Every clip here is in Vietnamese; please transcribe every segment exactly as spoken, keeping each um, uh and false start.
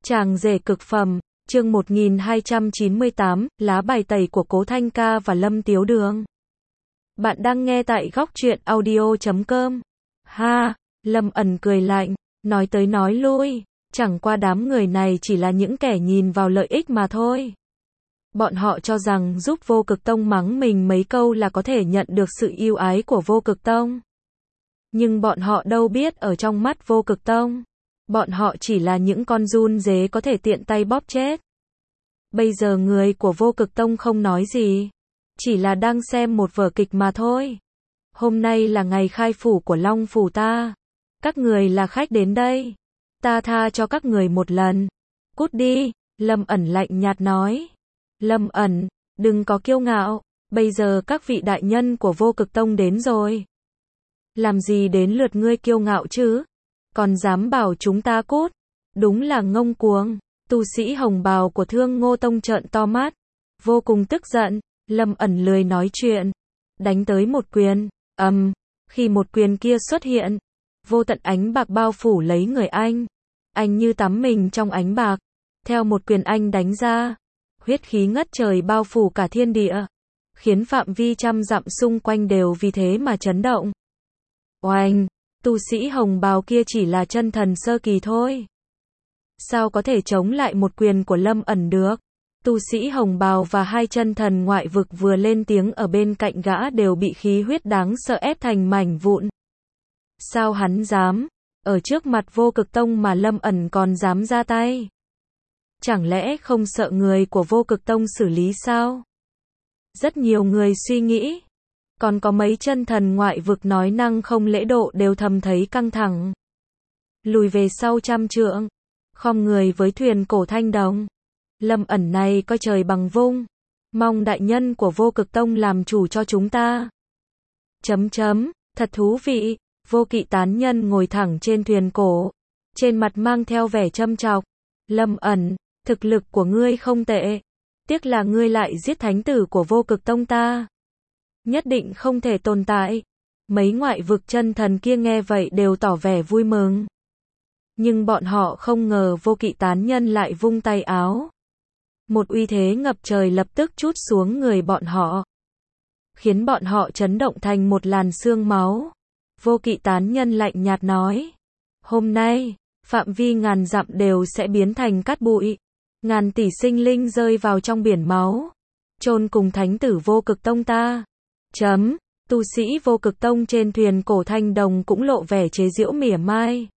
Chàng rể cực phẩm, chương một nghìn hai trăm chín mươi tám, lá bài tẩy của Cố Thanh Ca và Lâm Tiếu Đường. Bạn đang nghe tại góc truyện audio chấm com. Ha, Lâm ẩn cười lạnh, nói tới nói lui, chẳng qua đám người này chỉ là những kẻ nhìn vào lợi ích mà thôi. Bọn họ cho rằng giúp Vô Cực Tông mắng mình mấy câu là có thể nhận được sự yêu ái của Vô Cực Tông. Nhưng bọn họ đâu biết ở trong mắt Vô Cực Tông, bọn họ chỉ là những con giun dế có thể tiện tay bóp chết. Bây giờ người của Vô Cực Tông không nói gì, chỉ là đang xem một vở kịch mà thôi. Hôm nay là ngày khai phủ của Long Phủ ta. Các người là khách đến đây. Ta tha cho các người một lần. Cút đi, Lâm ẩn lạnh nhạt nói. Lâm ẩn, đừng có kiêu ngạo, bây giờ các vị đại nhân của Vô Cực Tông đến rồi. Làm gì đến lượt ngươi kiêu ngạo chứ? Còn dám bảo chúng ta cút? Đúng là ngông cuồng. Tu sĩ hồng bào của Thương Ngô Tông trợn to mắt, vô cùng tức giận. Lâm ẩn lười nói chuyện, đánh tới một quyền, ầm, um, khi một quyền kia xuất hiện, vô tận ánh bạc bao phủ lấy người anh. Anh như tắm mình trong ánh bạc, theo một quyền anh đánh ra, huyết khí ngất trời bao phủ cả thiên địa, khiến phạm vi trăm dặm xung quanh đều vì thế mà chấn động. Oanh, tu sĩ hồng bào kia chỉ là chân thần sơ kỳ thôi. Sao có thể chống lại một quyền của Lâm ẩn được? Tu sĩ hồng bào và hai chân thần ngoại vực vừa lên tiếng ở bên cạnh gã đều bị khí huyết đáng sợ ép thành mảnh vụn. Sao hắn dám? Ở trước mặt Vô Cực Tông mà Lâm ẩn còn dám ra tay? Chẳng lẽ không sợ người của Vô Cực Tông xử lý sao? Rất nhiều người suy nghĩ. Còn có mấy chân thần ngoại vực nói năng không lễ độ đều thầm thấy căng thẳng. Lùi về sau trăm trượng, khom người với thuyền cổ thanh đồng. Lâm ẩn này coi trời bằng vung, mong đại nhân của Vô Cực Tông làm chủ cho chúng ta. Chấm chấm, thật thú vị. Vô Kỵ tán nhân ngồi thẳng trên thuyền cổ, trên mặt mang theo vẻ châm chọc. Lâm ẩn, thực lực của ngươi không tệ, tiếc là ngươi lại giết thánh tử của Vô Cực Tông ta, nhất định không thể tồn tại. Mấy ngoại vực chân thần kia nghe vậy đều tỏ vẻ vui mừng. Nhưng bọn họ không ngờ Vô Kỵ tán nhân lại vung tay áo. Một uy thế ngập trời lập tức trút xuống người bọn họ, khiến bọn họ chấn động thành một làn sương máu. Vô Kỵ tán nhân lạnh nhạt nói, hôm nay, phạm vi ngàn dặm đều sẽ biến thành cát bụi, ngàn tỷ sinh linh rơi vào trong biển máu, chôn cùng thánh tử Vô Cực Tông ta. Chấm, tu sĩ Vô Cực Tông trên thuyền cổ thanh đồng cũng lộ vẻ chế giễu mỉa mai.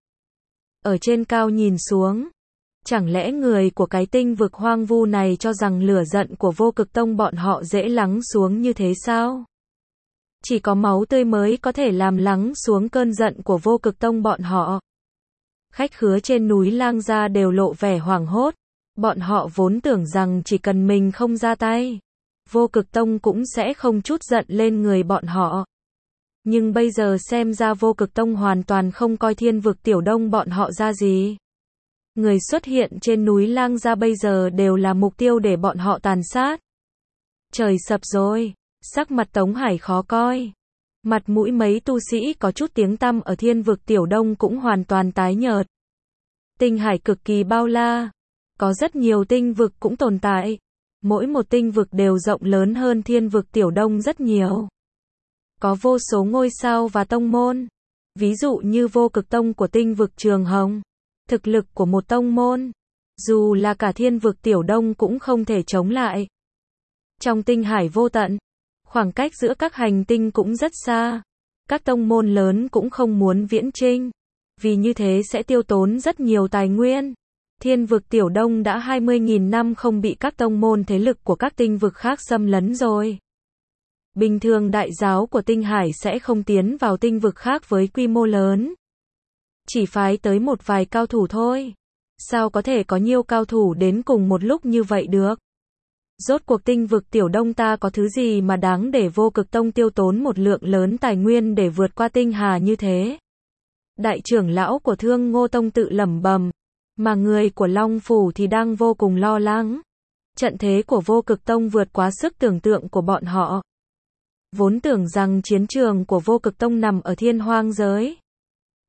Ở trên cao nhìn xuống, chẳng lẽ người của cái tinh vực hoang vu này cho rằng lửa giận của Vô Cực Tông bọn họ dễ lắng xuống như thế sao? Chỉ có máu tươi mới có thể làm lắng xuống cơn giận của Vô Cực Tông bọn họ. Khách khứa trên núi Lang Gia đều lộ vẻ hoảng hốt. Bọn họ vốn tưởng rằng chỉ cần mình không ra tay, Vô Cực Tông cũng sẽ không chút giận lên người bọn họ. Nhưng bây giờ xem ra Vô Cực Tông hoàn toàn không coi thiên vực Tiểu Đông bọn họ ra gì. Người xuất hiện trên núi Lang Gia bây giờ đều là mục tiêu để bọn họ tàn sát. Trời sập rồi. Sắc mặt Tống Hải khó coi. Mặt mũi mấy tu sĩ có chút tiếng tăm ở thiên vực Tiểu Đông cũng hoàn toàn tái nhợt. Tinh hải cực kỳ bao la. Có rất nhiều tinh vực cũng tồn tại. Mỗi một tinh vực đều rộng lớn hơn thiên vực Tiểu Đông rất nhiều. Có vô số ngôi sao và tông môn. Ví dụ như Vô Cực Tông của tinh vực Trường Hồng. Thực lực của một tông môn, dù là cả thiên vực Tiểu Đông cũng không thể chống lại. Trong tinh hải vô tận, khoảng cách giữa các hành tinh cũng rất xa. Các tông môn lớn cũng không muốn viễn chinh, vì như thế sẽ tiêu tốn rất nhiều tài nguyên. Thiên vực Tiểu Đông đã hai mươi nghìn năm không bị các tông môn thế lực của các tinh vực khác xâm lấn rồi. Bình thường đại giáo của tinh hải sẽ không tiến vào tinh vực khác với quy mô lớn. Chỉ phái tới một vài cao thủ thôi. Sao có thể có nhiều cao thủ đến cùng một lúc như vậy được? Rốt cuộc tinh vực Tiểu Đông ta có thứ gì mà đáng để Vô Cực Tông tiêu tốn một lượng lớn tài nguyên để vượt qua tinh hà như thế? Đại trưởng lão của Thương Ngô Tông tự lẩm bẩm, mà người của Long Phủ thì đang vô cùng lo lắng. Trận thế của Vô Cực Tông vượt quá sức tưởng tượng của bọn họ. Vốn tưởng rằng chiến trường của Vô Cực Tông nằm ở thiên hoang giới.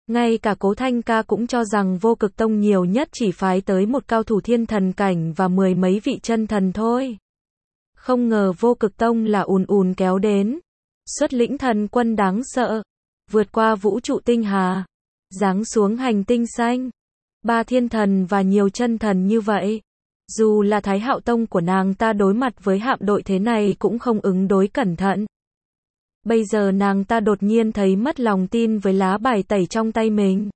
Ngay cả Cố Thanh Ca cũng cho rằng Vô Cực Tông nhiều nhất chỉ phái tới một cao thủ thiên thần cảnh và mười mấy vị chân thần thôi. Không ngờ Vô Cực Tông là ùn ùn kéo đến, xuất lĩnh thần quân đáng sợ, vượt qua vũ trụ tinh hà, giáng xuống hành tinh xanh. Ba thiên thần và nhiều chân thần như vậy, dù là Thái Hạo Tông của nàng ta đối mặt với hạm đội thế này cũng không ứng đối cẩn thận. Bây giờ nàng ta đột nhiên thấy mất lòng tin với lá bài tẩy trong tay mình.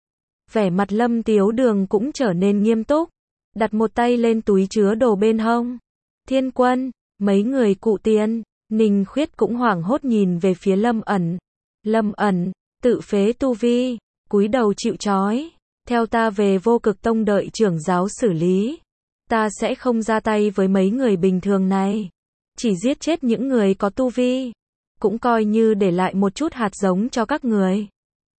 Vẻ mặt Lâm Tiếu Đường cũng trở nên nghiêm túc, đặt một tay lên túi chứa đồ bên hông. Thiên Quân, mấy người cụ Tiên, Ninh Khuyết cũng hoảng hốt nhìn về phía Lâm ẩn. Lâm ẩn, tự phế tu vi, cúi đầu chịu trói. Theo ta về Vô Cực Tông đợi trưởng giáo xử lý. Ta sẽ không ra tay với mấy người bình thường này. Chỉ giết chết những người có tu vi. Cũng coi như để lại một chút hạt giống cho các người.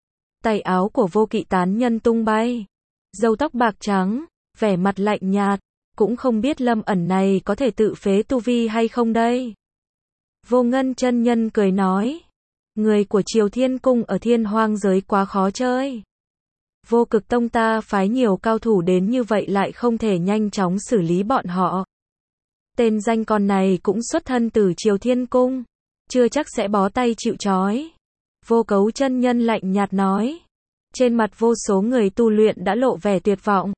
Tay áo của Vô Kỵ tán nhân tung bay. Râu tóc bạc trắng, vẻ mặt lạnh nhạt. Cũng không biết Lâm ẩn này có thể tự phế tu vi hay không đây. Vô Ngân chân nhân cười nói. Người của Triều Thiên Cung ở Thiên Hoang giới quá khó chơi. Vô Cực Tông ta phái nhiều cao thủ đến như vậy lại không thể nhanh chóng xử lý bọn họ. Tên danh con này cũng xuất thân từ Triều Thiên Cung, chưa chắc sẽ bó tay chịu trói. Vô Cấu chân nhân lạnh nhạt nói. Trên mặt vô số người tu luyện đã lộ vẻ tuyệt vọng.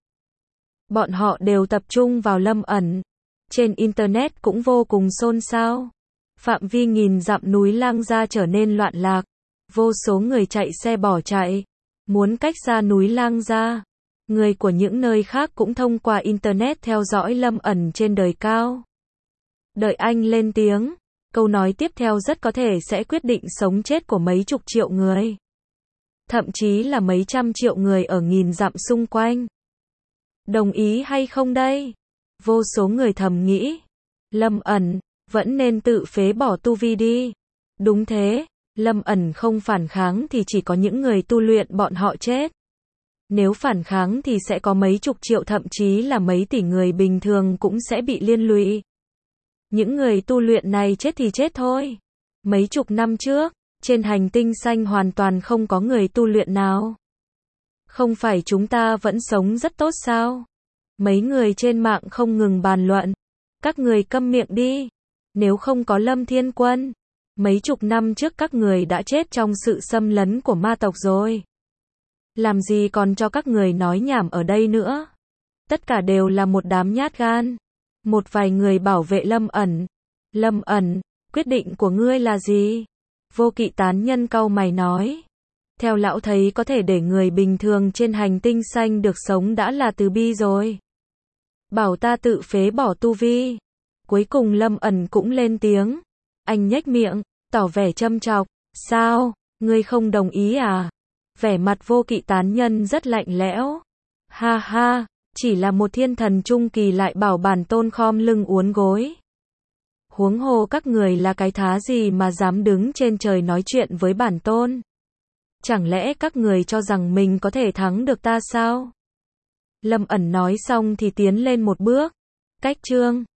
Bọn họ đều tập trung vào Lâm ẩn. Trên internet cũng vô cùng xôn xao. Phạm vi nghìn dặm núi Lang Gia trở nên loạn lạc. Vô số người chạy xe bỏ chạy, muốn cách xa núi Lang Gia. Người của những nơi khác cũng thông qua internet theo dõi Lâm ẩn trên đời cao. Đợi anh lên tiếng, câu nói tiếp theo rất có thể sẽ quyết định sống chết của mấy chục triệu người. Thậm chí là mấy trăm triệu người ở nghìn dặm xung quanh. Đồng ý hay không đây? Vô số người thầm nghĩ. Lâm ẩn, vẫn nên tự phế bỏ tu vi đi. Đúng thế, Lâm ẩn không phản kháng thì chỉ có những người tu luyện bọn họ chết. Nếu phản kháng thì sẽ có mấy chục triệu thậm chí là mấy tỷ người bình thường cũng sẽ bị liên lụy. Những người tu luyện này chết thì chết thôi. Mấy chục năm trước, trên hành tinh xanh hoàn toàn không có người tu luyện nào. Không phải chúng ta vẫn sống rất tốt sao? Mấy người trên mạng không ngừng bàn luận. Các người câm miệng đi. Nếu không có Lâm Thiên Quân, mấy chục năm trước các người đã chết trong sự xâm lấn của ma tộc rồi. Làm gì còn cho các người nói nhảm ở đây nữa. Tất cả đều là một đám nhát gan. Một vài người bảo vệ Lâm ẩn. Lâm ẩn, quyết định của ngươi là gì? Vô Kỵ tán nhân cau mày nói. Theo lão thấy có thể để người bình thường trên hành tinh xanh được sống đã là từ bi rồi. Bảo ta tự phế bỏ tu vi. Cuối cùng Lâm ẩn cũng lên tiếng. Anh nhếch miệng, tỏ vẻ châm chọc. Sao, ngươi không đồng ý à? Vẻ mặt Vô Kỵ tán nhân rất lạnh lẽo. Ha ha, chỉ là một thiên thần trung kỳ lại bảo bản tôn khom lưng uốn gối. Huống hồ các người là cái thá gì mà dám đứng trên trời nói chuyện với bản tôn? Chẳng lẽ các người cho rằng mình có thể thắng được ta sao? Lâm ẩn nói xong thì tiến lên một bước. Cách chương